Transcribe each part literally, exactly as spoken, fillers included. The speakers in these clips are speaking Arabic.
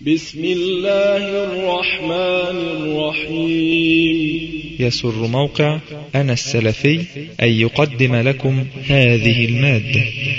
بسم الله الرحمن الرحيم. يسر موقع أنا السلفي أن يقدم لكم هذه المادة.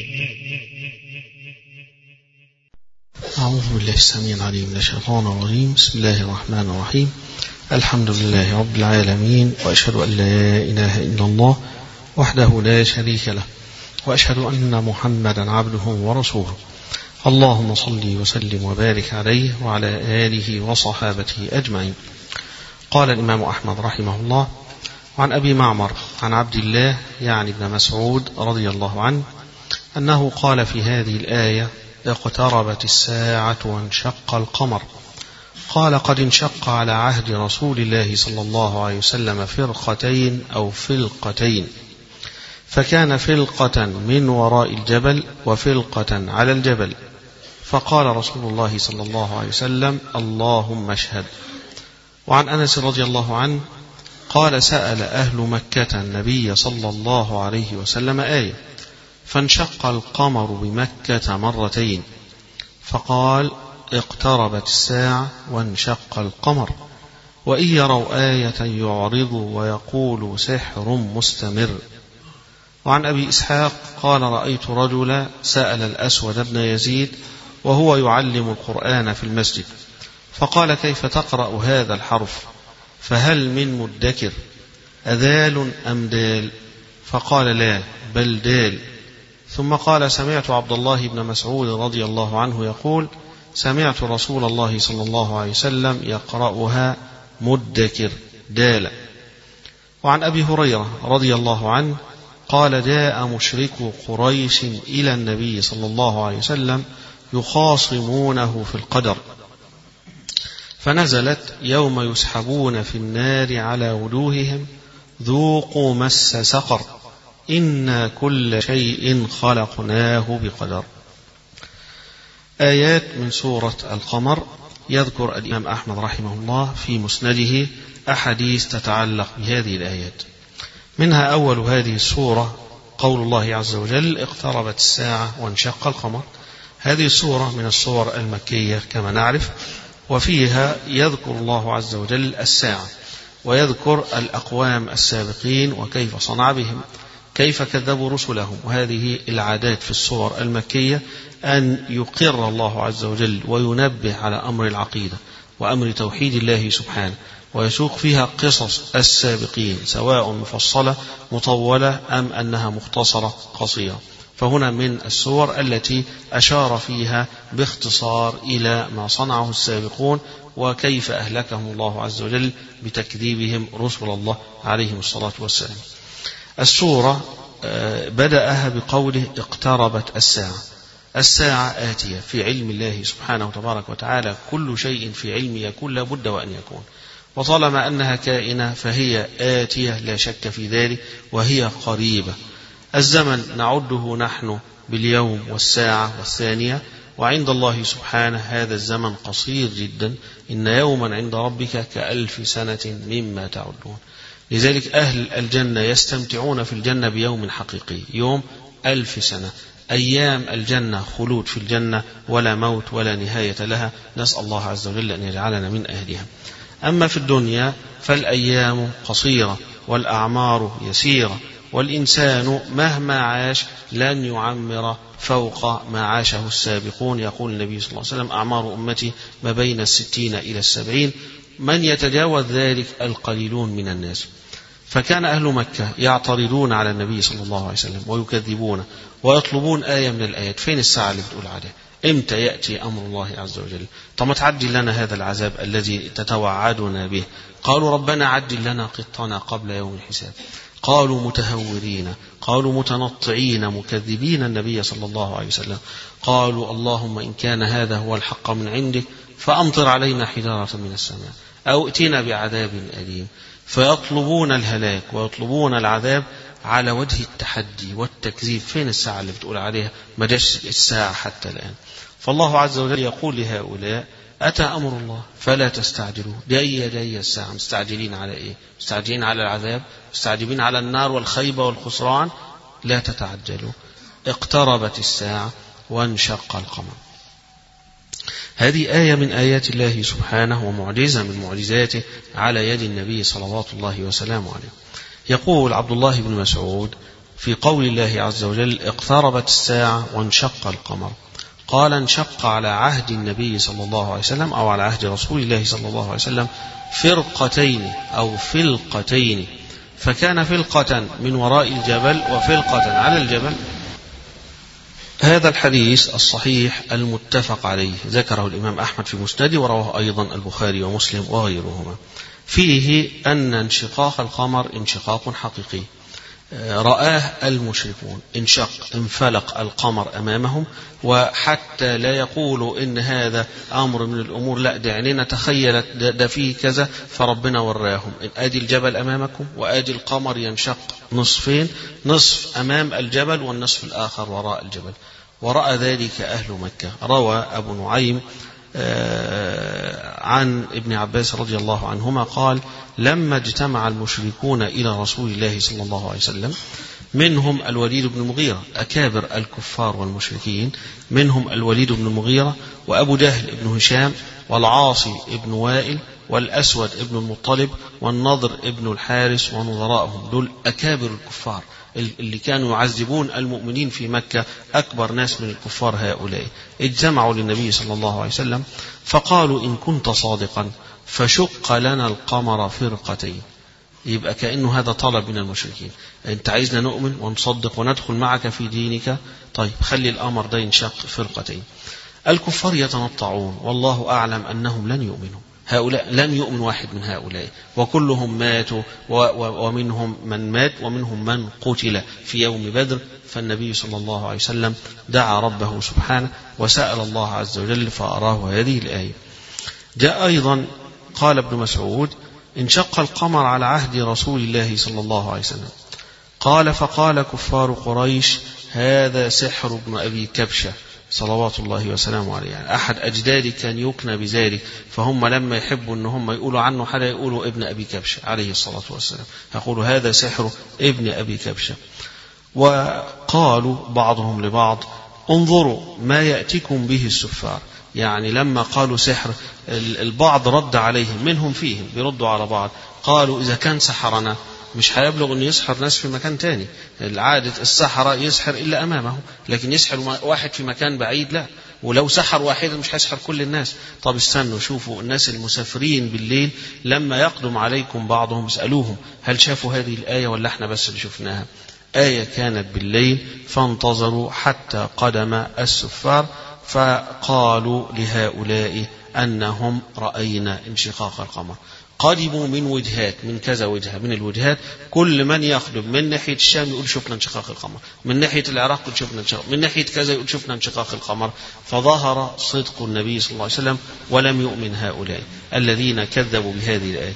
أعوذ بالله السميع العليم من الشيطان الرجيم. بسم الله الرحمن الرحيم. الحمد لله رب العالمين، وأشهد أن لا إله إلا الله وحده لا شريك له، وأشهد أن محمدا عبده ورسوله. اللهم صل وسلم وبارك عليه وعلى آله وصحابته أجمعين. قال الإمام أحمد رحمه الله: عن أبي معمر عن عبد الله يعني ابن مسعود رضي الله عنه أنه قال في هذه الآية: اقتربت الساعة وانشق القمر. قال: قد انشق على عهد رسول الله صلى الله عليه وسلم فرقتين أو فلقتين، فكان فلقة من وراء الجبل وفلقة على الجبل، فقال رسول الله صلى الله عليه وسلم: اللهم اشهد. وعن أنس رضي الله عنه قال: سأل أهل مكة النبي صلى الله عليه وسلم آية، فانشق القمر بمكة مرتين، فقال: اقتربت الساعة وانشق القمر، وإن يروا آية يعرضوا ويقولوا سحر مستمر. وعن أبي إسحاق قال: رأيت رجلا سأل الأسود بن يزيد وهو يعلم القرآن في المسجد، فقال: كيف تقرأ هذا الحرف؟ فهل من مدكر أذال أم دال؟ فقال: لا، بل دال. ثم قال: سمعت عبد الله بن مسعود رضي الله عنه يقول: سمعت رسول الله صلى الله عليه وسلم يقرأها مدكر دال. وعن أبي هريرة رضي الله عنه قال: جاء مشركو قريش إلى النبي صلى الله عليه وسلم يخاصمونه في القدر، فنزلت: يوم يسحبون في النار على وجوههم ذوقوا مس سقر إنا كل شيء خلقناه بقدر. آيات من سورة القمر. يذكر الإمام أحمد رحمه الله في مسنده أحاديث تتعلق بهذه الآيات. منها أول هذه السورة قول الله عز وجل: اقتربت الساعة وانشق القمر. هذه السورة من السور المكية كما نعرف، وفيها يذكر الله عز وجل الساعة، ويذكر الأقوام السابقين وكيف صنع بهم، كيف كذبوا رسلهم. وهذه العادات في السور المكية أن يقر الله عز وجل وينبه على أمر العقيدة وأمر توحيد الله سبحانه، ويسوق فيها قصص السابقين سواء مفصلة مطولة أم أنها مختصرة قصيرة. فهنا من السور التي أشار فيها باختصار إلى ما صنعه السابقون وكيف أهلكهم الله عز وجل بتكذيبهم رسل الله عليهم الصلاة والسلام. السورة بدأها بقوله: اقتربت الساعة. الساعة آتية في علم الله سبحانه وتبارك وتعالى، كل شيء في علم يكون لا بد وأن يكون، وطالما أنها كائنة فهي آتية لا شك في ذلك، وهي قريبة. الزمن نعده نحن باليوم والساعة والثانية، وعند الله سبحانه هذا الزمن قصير جدا. إن يوما عند ربك كألف سنة مما تعدون. لذلك أهل الجنة يستمتعون في الجنة بيوم حقيقي، يوم ألف سنة. أيام الجنة خلود في الجنة ولا موت ولا نهاية لها، نسأل الله عز وجل أن يجعلنا من أهلها. أما في الدنيا فالأيام قصيرة والأعمار يسيرة، والإنسان مهما عاش لن يعمر فوق ما عاشه السابقون. يقول النبي صلى الله عليه وسلم: أعمار أمتي ما بين الستين إلى السبعين، من يتجاوز ذلك القليلون من الناس. فكان أهل مكة يعترضون على النبي صلى الله عليه وسلم ويكذبون ويطلبون آية من الآيات. فين الساعة اللي بتقول عليها؟ إمتى يأتي أمر الله عز وجل؟ طب ما تعجل لنا هذا العذاب الذي تتوعدنا به. قالوا: ربنا عجل لنا قطنا قبل يوم الحساب. قالوا متهورين، قالوا متنطعين مكذبين النبي صلى الله عليه وسلم. قالوا: اللهم إن كان هذا هو الحق من عندك فأمطر علينا حجارة من السماء أو ائتنا بعذاب أليم. فيطلبون الهلاك ويطلبون العذاب على وجه التحدي والتكذيب. فين الساعة اللي بتقول عليها؟ ما جاش الساعة حتى الآن. فالله عز وجل يقول لهؤلاء: أتى أمر الله فلا تستعجلوا. جاية جاية الساعة، مستعجلين على إيه؟ مستعجلين على العذاب؟ مستعجلين على النار والخيبة والخسران؟ لا تتعجلوا. اقتربت الساعة وانشق القمر. هذه آية من آيات الله سبحانه ومعجزة من معجزاته على يد النبي صلوات الله وسلامه عليه. يقول عبد الله بن مسعود في قول الله عز وجل: اقتربت الساعة وانشق القمر. قال: انشق على عهد النبي صلى الله عليه وسلم أو على عهد رسول الله صلى الله عليه وسلم فرقتين أو فلقتين، فكان فلقة من وراء الجبل وفلقة على الجبل. هذا الحديث الصحيح المتفق عليه ذكره الإمام أحمد في مسنده، ورواه أيضا البخاري ومسلم وغيرهما. فيه أن انشقاق القمر انشقاق حقيقي رآه المشركون، انشق انفلق القمر أمامهم، وحتى لا يقولوا إن هذا أمر من الأمور، لا ده عيننا تخيلت ده فيه كذا، فربنا وراهم إن آدي الجبل أمامكم وآدي القمر ينشق نصفين، نصف أمام الجبل والنصف الآخر وراء الجبل، ورأى ذلك أهل مكة. روى أبو نعيم عن ابن عباس رضي الله عنهما قال: لما اجتمع المشركون إلى رسول الله صلى الله عليه وسلم، منهم الوليد بن المغيرة، أكابر الكفار والمشركين، منهم الوليد بن المغيرة وأبو جهل بن هشام والعاصي بن وائل والأسود بن المطلب والنضر بن الحارس ونظراءهم، دول أكابر الكفار اللي كانوا يعذبون المؤمنين في مكة، أكبر ناس من الكفار هؤلاء، اجتمعوا للنبي صلى الله عليه وسلم فقالوا: إن كنت صادقا فشق لنا القمر فرقتين. يبقى كأنه هذا طلب من المشركين، أنت عايزنا نؤمن ونصدق وندخل معك في دينك، طيب خلي الأمر ده ينشق فرقتين. الكفار يتنطعون، والله أعلم أنهم لن يؤمنوا، هؤلاء لم يؤمن واحد من هؤلاء، وكلهم ماتوا، ومنهم من مات ومنهم من قتل في يوم بدر. فالنبي صلى الله عليه وسلم دعا ربه سبحانه وسأل الله عز وجل فأراه هذه الآية. جاء أيضا قال ابن مسعود: انشق القمر على عهد رسول الله صلى الله عليه وسلم. قال: فقال كفار قريش: هذا سحر ابن أبي كبشة صلوات الله وسلامه عليه، يعني أحد أجدادي كان يكنى بذلك، فهم لما يحبوا أن هم يقولوا عنه حدا يقولوا ابن أبي كبشة عليه الصلاة والسلام، يقولوا هذا سحر ابن أبي كبشة. وقالوا بعضهم لبعض: انظروا ما يأتيكم به السفار. يعني لما قالوا سحر، البعض رد عليهم، منهم فيهم بيردوا على بعض، قالوا: إذا كان سحرنا مش هيبلغ أن يسحر ناس في مكان تاني، العادة السحرة يسحر إلا أمامه، لكن يسحر واحد في مكان بعيد لا، ولو سحر واحدا مش هيسحر كل الناس. طب استنوا شوفوا الناس المسافرين بالليل لما يقدم عليكم بعضهم اسألوهم هل شافوا هذه الآية ولا احنا بس اللي شفناها؟ آية كانت بالليل، فانتظروا حتى قدم السفار فقالوا لهؤلاء أنهم رأينا انشقاق القمر. قدموا من وجهات، من كذا وجهة من الوجهات، كل من يقدم من ناحية الشام يقول شفنا انشقاق القمر، من ناحية العراق يقول شفنا انشقاق، من ناحية كذا يقول شفنا انشقاق القمر. فظهر صدق النبي صلى الله عليه وسلم ولم يؤمن هؤلاء الذين كذبوا بهذه الآية.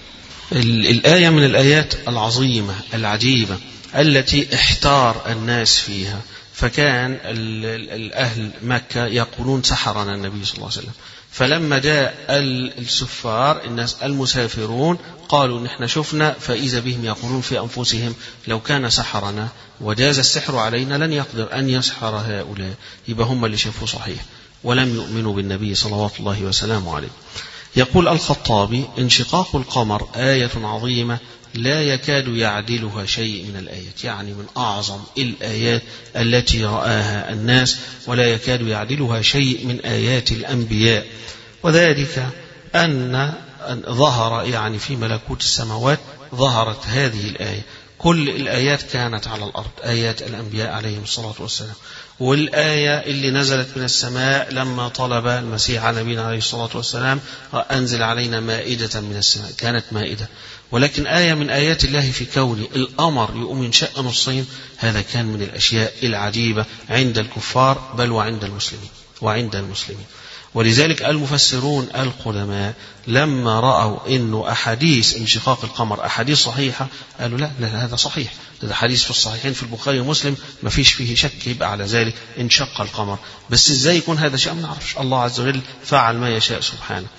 الآية من الآيات العظيمة العجيبة التي احتار الناس فيها، فكان الأهل مكة يقولون سحرنا النبي صلى الله عليه وسلم، فلما جاء السفار الناس المسافرون قالوا نحن شفنا، فإذا بهم يقولون في أنفسهم لو كان سحرنا وجاز السحر علينا لن يقدر أن يسحر هؤلاء، يبقى هم اللي شافوه صحيح ولم يؤمنوا بالنبي صلوات الله وسلامه عليه. يقول الخطابي: انشقاق القمر آية عظيمة لا يكاد يعدلها شيء من الآيات، يعني من أعظم الآيات التي رآها الناس ولا يكاد يعدلها شيء من آيات الأنبياء. وذلك أن ظهر يعني في ملكوت السماوات ظهرت هذه الآية، كل الآيات كانت على الأرض آيات الأنبياء عليهم الصلاة والسلام، والآية اللي نزلت من السماء لما طلب المسيح على نبينا عليه الصلاة والسلام أنزل علينا مائدة من السماء كانت مائدة. ولكن آية من آيات الله في كون القمر يقوم ينشق نصين، هذا كان من الأشياء العجيبة عند الكفار بل وعند المسلمين وعند المسلمين. ولذلك المفسرون القدماء لما رأوا إنه أحاديث انشقاق القمر أحاديث صحيحة قالوا لا, لا هذا صحيح، هذا حديث في الصحيحين في البخاري ومسلم ما فيش فيه شك، يبقى على ذلك انشق القمر. بس إزاي يكون هذا شيء ما نعرفش، الله عز وجل فعل ما يشاء سبحانه.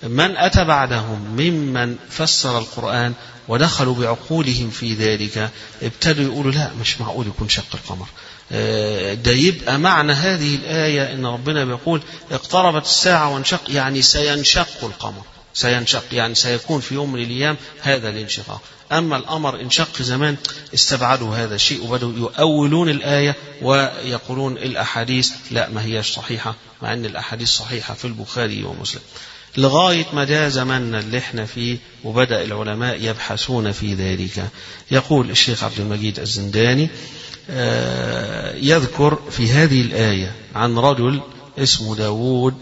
من أتى بعدهم ممن فسر القرآن ودخلوا بعقولهم في ذلك ابتدوا يقولوا لا مش معقول يكون شق القمر. ده يبقى معنى هذه الآية إن ربنا بيقول اقتربت الساعة وانشق، يعني سينشق القمر، سينشق يعني سيكون في يوم من الأيام هذا الانشقاق. أما الأمر انشق زمان استبعدوا هذا الشيء وبدأوا يؤولون الآية ويقولون الأحاديث لا ما هيش صحيحة، مع أن الأحاديث صحيحة في البخاري ومسلم، لغاية ما جاء زماننا اللي احنا فيه وبدأ العلماء يبحثون في ذلك. يقول الشيخ عبد المجيد الزنداني يذكر في هذه الآية عن رجل اسمه داود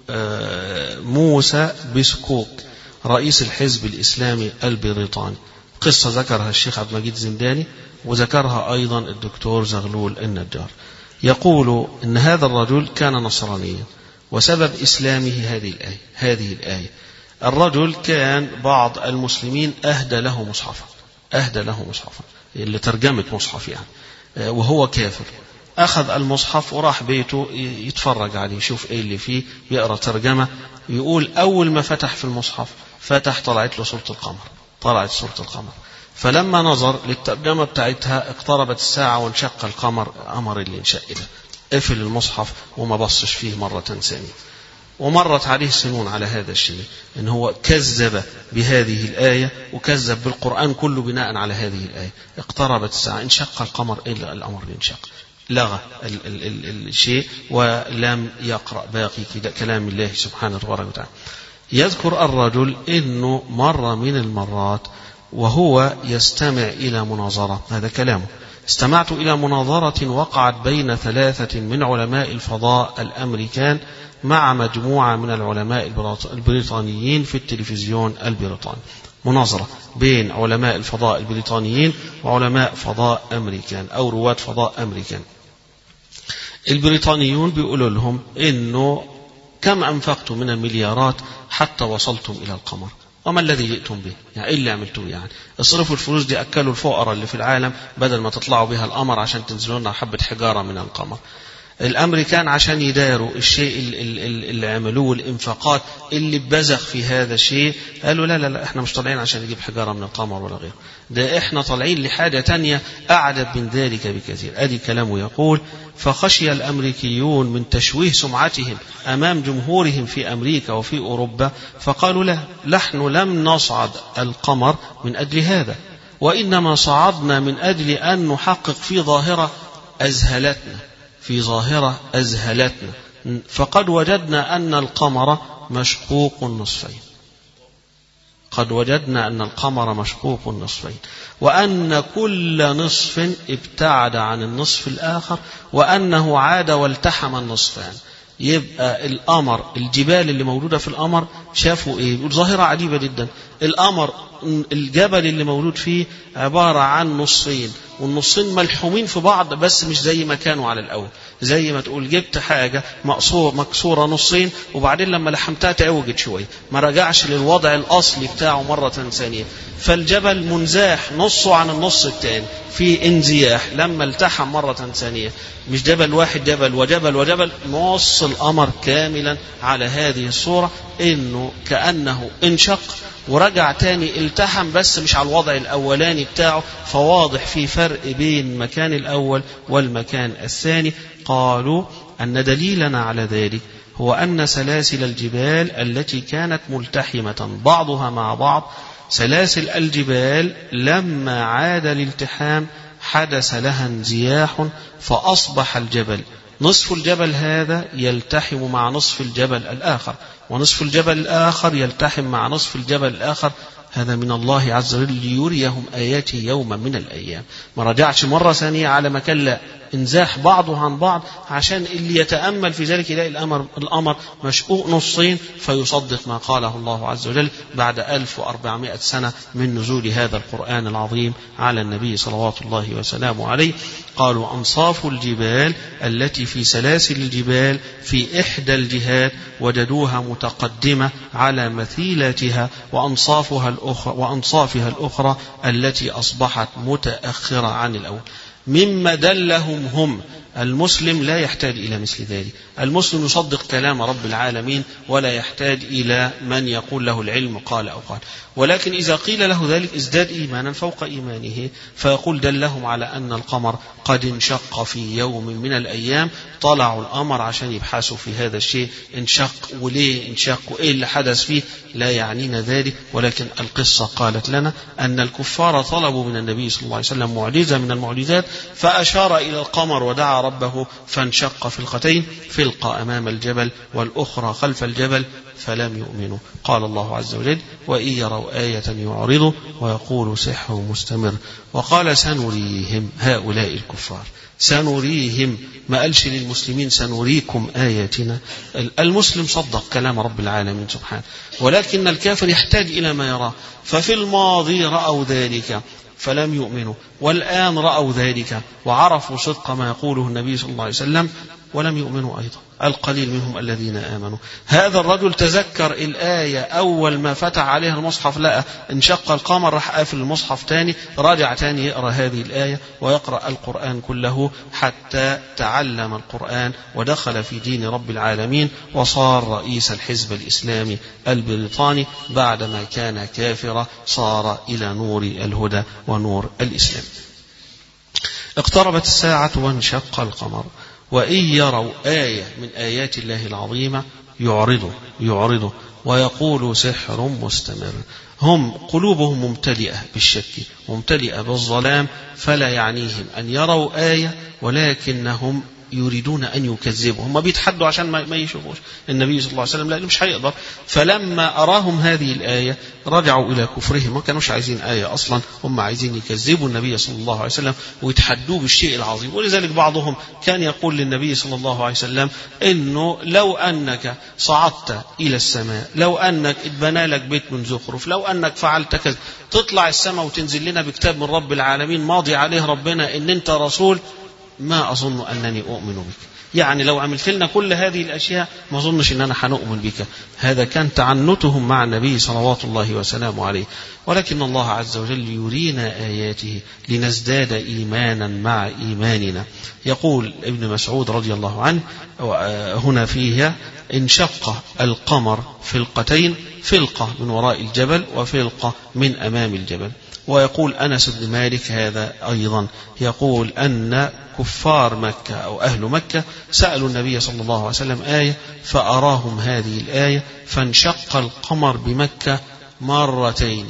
موسى بسكوك رئيس الحزب الإسلامي البريطاني. قصة ذكرها الشيخ عبد المجيد الزنداني وذكرها أيضا الدكتور زغلول النجار. يقول إن هذا الرجل كان نصرانيا وسبب إسلامه هذه الآية هذه الآية الرجل كان بعض المسلمين أهدى له مصحفا أهدى له مصحفا اللي ترجمة مصحف يعني، وهو كافر. أخذ المصحف وراح بيته يتفرج عليه يشوف إيه اللي فيه، يقرأ ترجمة. يقول أول ما فتح في المصحف فتح طلعت له سورة القمر، طلعت سورة القمر. فلما نظر للترجمة بتاعتها اقتربت الساعة وانشق القمر، أمر اللي انشق ده، قفل المصحف وما بصش فيه مرة ثانية. ومرت عليه سنون على هذا الشيء، إن هو كذب بهذه الآية وكذب بالقرآن كله بناء على هذه الآية. اقتربت الساعة انشق القمر إلا الأمر ينشق، لغى ال ال ال الشيء ولم يقرأ باقي كلام الله سبحانه وتعالى. يذكر الرجل إنه مرة من المرات وهو يستمع إلى مناظرة، هذا كلامه، استمعت إلى مناظرة وقعت بين ثلاثة من علماء الفضاء الأمريكان مع مجموعة من العلماء البريطانيين في التلفزيون البريطاني. مناظرة بين علماء الفضاء البريطانيين وعلماء فضاء أمريكان أو رواد فضاء أمريكان. البريطانيون بيقولوا لهم إنه كم أنفقتم من المليارات حتى وصلتم إلى القمر، وما الذي جئتم به، يعني إيه اللي عملتوه، يعني اصرفوا الفلوس دي أكلوا الفقراء اللي في العالم بدل ما تطلعوا بها القمر عشان تنزلوا لنا حبة حجارة من القمر. الأمريكان عشان يداروا الشيء اللي عملوه الإنفاقات اللي بزغ في هذا الشيء قالوا لا لا لا احنا مش طالعين عشان نجيب حجارة من القمر ولا غيره، ده احنا طالعين لحاجة تانية أعدد من ذلك بكثير. أدي كلامه يقول فخشي الأمريكيون من تشويه سمعتهم أمام جمهورهم في أمريكا وفي أوروبا فقالوا لا نحن لم نصعد القمر من أجل هذا، وإنما صعدنا من أجل أن نحقق في ظاهرة أذهلتنا في ظاهرة أذهلتنا فقد وجدنا أن القمر مشقوق نصفين قد وجدنا أن القمر مشقوق نصفين وأن كل نصف ابتعد عن النصف الآخر وأنه عاد والتحم النصفان. يبقى القمر الجبال اللي موجودة في القمر شافوا إيه؟ ظاهرة عجيبة جدا. القمر الجبل اللي موجود فيه عبارة عن نصفين والنصين ملحومين في بعض بس مش زي ما كانوا على الأول، زي ما تقول جبت حاجة مقصور مكسورة نصين وبعدين لما لحمتها تعوجت شوية ما رجعش للوضع الأصلي بتاعه مرة ثانية. فالجبل منزاح نصه عن النص الثاني في انزياح لما التحم مرة ثانية، مش جبل واحد جبل وجبل وجبل، نص القمر كاملا على هذه الصورة إنه كأنه انشق ورجع تاني التحم بس مش على الوضع الأولاني بتاعه. فواضح في فرق بين المكان الأول والمكان الثاني. قالوا أن دليلنا على ذلك هو أن سلاسل الجبال التي كانت ملتحمة بعضها مع بعض، سلاسل الجبال لما عاد الالتحام حدث لها انزياح فأصبح الجبل نصف الجبل هذا يلتحم مع نصف الجبل الآخر ونصف الجبل الآخر يلتحم مع نصف الجبل الآخر. هذا من الله عز وجل ليريهم آياته يوما من الأيام. ما رجعش مرة ثانية على مكان، لا انزاح بعضه عن بعض عشان اللي يتأمل في ذلك يلاقي الأمر الأمر مشقوق نصين فيصدق ما قاله الله عز وجل بعد ألف وأربعمائة سنة من نزول هذا القرآن العظيم على النبي صلوات الله وسلامه عليه. قالوا أنصاف الجبال التي في سلاسل الجبال في إحدى الجهات وجدوها متقدمة على مثيلتها وأنصافها الأخرى وأنصافها الأخرى التي أصبحت متأخرة عن الأول، مما دلهم هم المسلم لا يحتاج إلى مثل ذلك. المسلم يصدق كلام رب العالمين ولا يحتاج إلى من يقول له العلم قال أو قال. ولكن إذا قيل له ذلك ازداد إيمانا فوق إيمانه، فيقول دلهم على أن القمر قد انشق في يوم من الأيام. طلعوا القمر عشان يبحثوا في هذا الشيء، انشق وليه انشق وإيه اللي حدث فيه، لا يعنينا ذلك. ولكن القصة قالت لنا أن الكفار طلبوا من النبي صلى الله عليه وسلم معجزة من المعجزات، فأشار إلى القمر ودعا ربه فانشق فلقتين، فلقة أمام الجبل والأخرى خلف الجبل، فلم يؤمنوا. قال الله عز وجل: وإن يروا آية يعرضوا ويقولوا سحر مستمر. وقال: سنريهم هؤلاء الكفار، سنريهم، ما قالش للمسلمين سنريكم آياتنا. المسلم صدق كلام رب العالمين سبحانه، ولكن الكافر يحتاج إلى ما يراه. ففي الماضي رأوا ذلك فلم يؤمنوا، والآن رأوا ذلك وعرفوا صدق ما يقوله النبي صلى الله عليه وسلم ولم يؤمنوا أيضا. القليل منهم الذين آمنوا. هذا الرجل تذكر الآية أول ما فتح عليها المصحف لقى انشق القمر، راح قافل المصحف تاني، راجع تاني يقرأ هذه الآية ويقرأ القرآن كله حتى تعلم القرآن ودخل في دين رب العالمين، وصار رئيس الحزب الإسلامي البريطاني. بعدما كان كافرا صار إلى نور الهدى ونور الإسلام. اقتربت الساعة وانشق القمر وإن يروا آية من آيات الله العظيمة يعرضوا يعرضوا ويقولوا سحر مستمر. هم قلوبهم ممتلئة بالشك ممتلئة بالظلام، فلا يعنيهم أن يروا آية، ولكنهم يريدون أن يكذبوا. هم بيتحدوا عشان ما يشوفوش النبي صلى الله عليه وسلم، لا مش هيقدر. فلما أراهم هذه الآية رجعوا إلى كفرهم، ما كانوش عايزين آية أصلا، هم عايزين يكذبوا النبي صلى الله عليه وسلم ويتحدوه بالشيء العظيم. ولذلك بعضهم كان يقول للنبي صلى الله عليه وسلم إنه لو أنك صعدت إلى السماء، لو أنك اتبنى لك بيت من زخرف، لو أنك فعلت كذا، تطلع السماء وتنزل لنا بكتاب من رب العالمين ماضي عليه ربنا إن أنت رسول، ما أظن أنني أؤمن بك. يعني لو عملت لنا كل هذه الأشياء ما أظنش أننا حنؤمن بك. هذا كان تعنتهم مع النبي صلوات الله وسلامه عليه. ولكن الله عز وجل يرينا آياته لنزداد إيمانا مع إيماننا. يقول ابن مسعود رضي الله عنه هنا فيها: انشق القمر فلقتين، فلقة من وراء الجبل وفلقة من أمام الجبل. ويقول أنس بن مالك هذا أيضا، يقول أن كفار مكة أو أهل مكة سألوا النبي صلى الله عليه وسلم آية فأراهم هذه الآية، فانشق القمر بمكة مرتين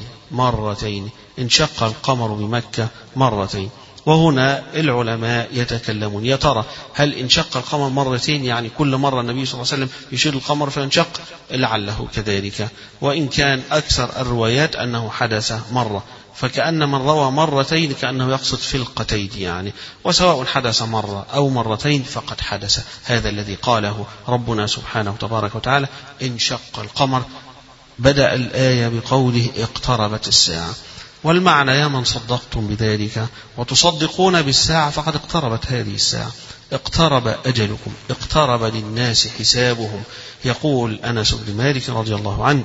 مرتين انشق القمر بمكة مرتين. وهنا العلماء يتكلمون: يا ترى هل انشق القمر مرتين يعني كل مرة النبي صلى الله عليه وسلم يشير القمر فينشق؟ لعله كذلك. وإن كان أكثر الروايات أنه حدث مرة، فكأن من روى مرتين كأنه يقصد فلقتين يعني. وسواء حدث مرة أو مرتين فقد حدث. هذا الذي قاله ربنا سبحانه وتبارك وتعالى: انشق القمر. بدأ الآية بقوله: اقتربت الساعة. والمعنى: يا من صدقتم بذلك وتصدقون بالساعة فقد اقتربت هذه الساعة، اقترب أجلكم، اقترب للناس حسابهم. يقول أنس بن مالك رضي الله عنه: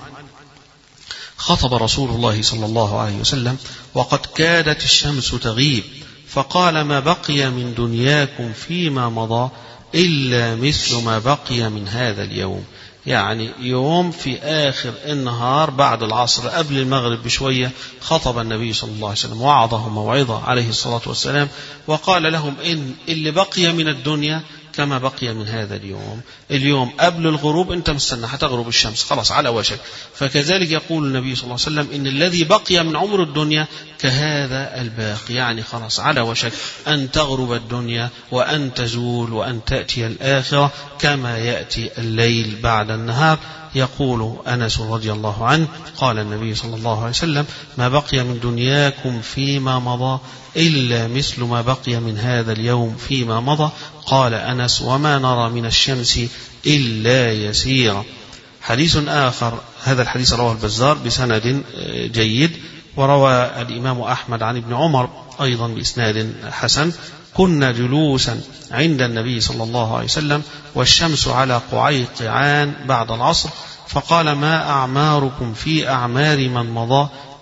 خطب رسول الله صلى الله عليه وسلم وقد كادت الشمس تغيب، فقال: ما بقي من دنياكم فيما مضى إلا مثل ما بقي من هذا اليوم. يعني يوم في آخر النهار بعد العصر قبل المغرب بشوية خطب النبي صلى الله عليه وسلم، وعظهم موعظة عليه الصلاة والسلام، وقال لهم: إن اللي بقي من الدنيا كما بقي من هذا اليوم. اليوم قبل الغروب أنت مستنى هتغرب الشمس خلاص على وشك، فكذلك يقول النبي صلى الله عليه وسلم: إن الذي بقي من عمر الدنيا كهذا الباقي، يعني خلاص على وشك أن تغرب الدنيا وأن تزول وأن تأتي الآخرة كما يأتي الليل بعد النهار. يقول أنس رضي الله عنه: قال النبي صلى الله عليه وسلم: ما بقي من دنياكم فيما مضى إلا مثل ما بقي من هذا اليوم فيما مضى. قال أنس: وما نرى من الشمس إلا يسيرا. حديث آخر، هذا الحديث رواه البزار بسند جيد، وروى الإمام أحمد عن ابن عمر أيضا بإسناد حسن: كنا جلوسا عند النبي صلى الله عليه وسلم والشمس على قعيقعان بعد العصر، فقال: ما أعماركم في أعمار من مضى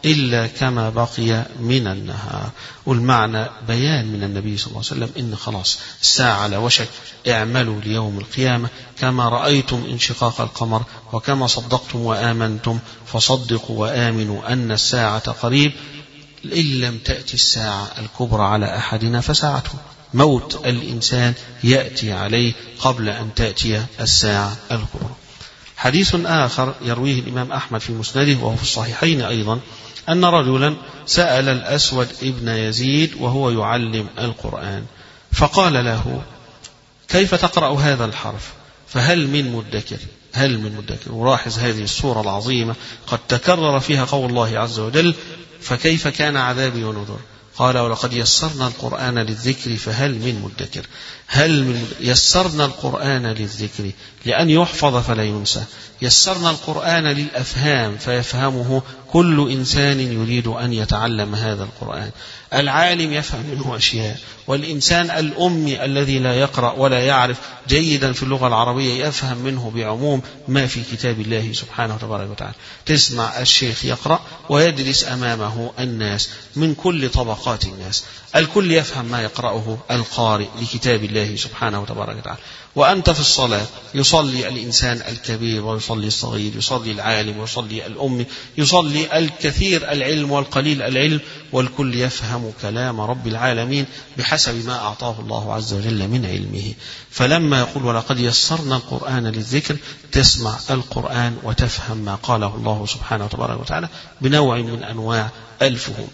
إلا كما بقي من النهار. والمعنى بيان من النبي صلى الله عليه وسلم إن خلاص الساعة على وشك، اعملوا ليوم القيامة كما رأيتم انشقاق القمر وكما صدقتم وآمنتم فصدقوا وآمنوا أن الساعة قريب. إن لم تأتي الساعة الكبرى على أحدنا فساعته موت الإنسان يأتي عليه قبل أن تأتي الساعة الكبرى. حديث آخر يرويه الإمام أحمد في مسنده وهو في الصحيحين أيضا، أن رجلا سأل الأسود ابن يزيد وهو يعلم القرآن فقال له: كيف تقرأ هذا الحرف؟ فهل من مدكر؟ هل من مدكر؟ ولاحظ هذه السورة العظيمة قد تكرر فيها قول الله عز وجل: فكيف كان عذابي ونذر. قال: ولقد يسرنا القرآن للذكر فهل من مدكر. هل من يسرنا القرآن للذكر لأن يحفظ فلا ينسى، يسرنا القرآن للأفهام فيفهمه كل إنسان يريد أن يتعلم هذا القرآن. العالم يفهم منه أشياء، والإنسان الأمي الذي لا يقرأ ولا يعرف جيدا في اللغة العربية يفهم منه بعموم ما في كتاب الله سبحانه وتعالى. تسمع الشيخ يقرأ ويدرس أمامه الناس من كل طبقات الناس، الكل يفهم ما يقرأه القارئ لكتاب الله سبحانه وتعالى. وأنت في الصلاة يصلي الإنسان الكبير ويصلي الصغير، يصلي العالم ويصلي الأمي، يصلي الكثير العلم والقليل العلم، والكل يفهم كلام رب العالمين بحسب ما أعطاه الله عز وجل من علمه. فلما يقول: ولقد يسرنا القرآن للذكر، تسمع القرآن وتفهم ما قاله الله سبحانه وتعالى بنوع من أنواع الفهم.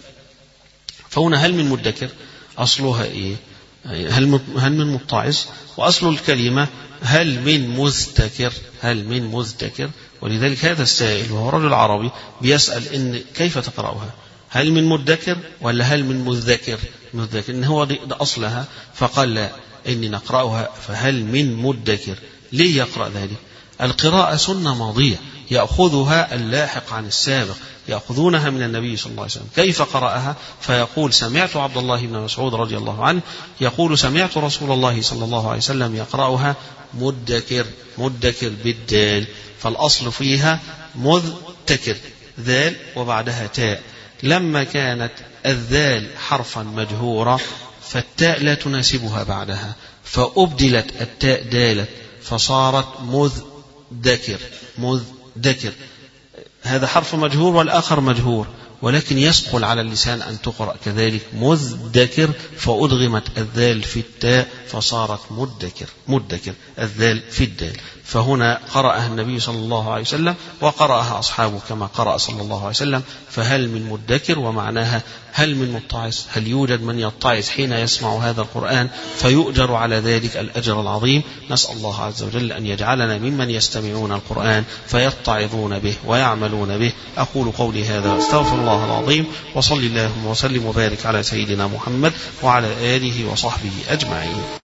فهنا هل من مدكر أصلها إيه؟ هل هل من متعظ؟ وأصل الكلمة هل من مذتكر، هل من مذتكر. ولذلك هذا السائل وهو رجل عربي بيسأل إن كيف تقرأها، هل من مدكر ولا هل من مذكر؟ مذكر إن هو ده أصلها، فقال لا، إني نقرأها فهل من مدكر. ليه يقرأ ذلك؟ القراءة سنة ماضية يأخذها اللاحق عن السابق، يأخذونها من النبي صلى الله عليه وسلم. كيف قرأها؟ فيقول: سمعت عبد الله بن مسعود رضي الله عنه يقول: سمعت رسول الله صلى الله عليه وسلم يقرأها مدكر، مدكر بالدال، فالأصل فيها مذتكر، ذال وبعدها تاء. لما كانت الذال حرفا مجهورا فالتاء لا تناسبها بعدها، فأبدلت التاء دالة فصارت مذكر، مذكر. هذا حرف مجهور والآخر مجهور، ولكن يثقل على اللسان أن تقرأ كذلك مذكر، فأدغمت الذال في التاء فصارت مدكر، مدكر الذال في الدال. فهنا قرأها النبي صلى الله عليه وسلم وقرأها أصحابه كما قرأ صلى الله عليه وسلم: فهل من مدكر، ومعناها هل من متعظ. هل يوجد من يتعظ حين يسمع هذا القرآن فيؤجر على ذلك الأجر العظيم؟ نسأل الله عز وجل أن يجعلنا ممن يستمعون القرآن فيتعظون به ويعملون به. أقول قولي هذا واستغفر الله العظيم، وصلي اللهم وسلم وبارك على سيدنا محمد وعلى آله وصحبه أجمعين.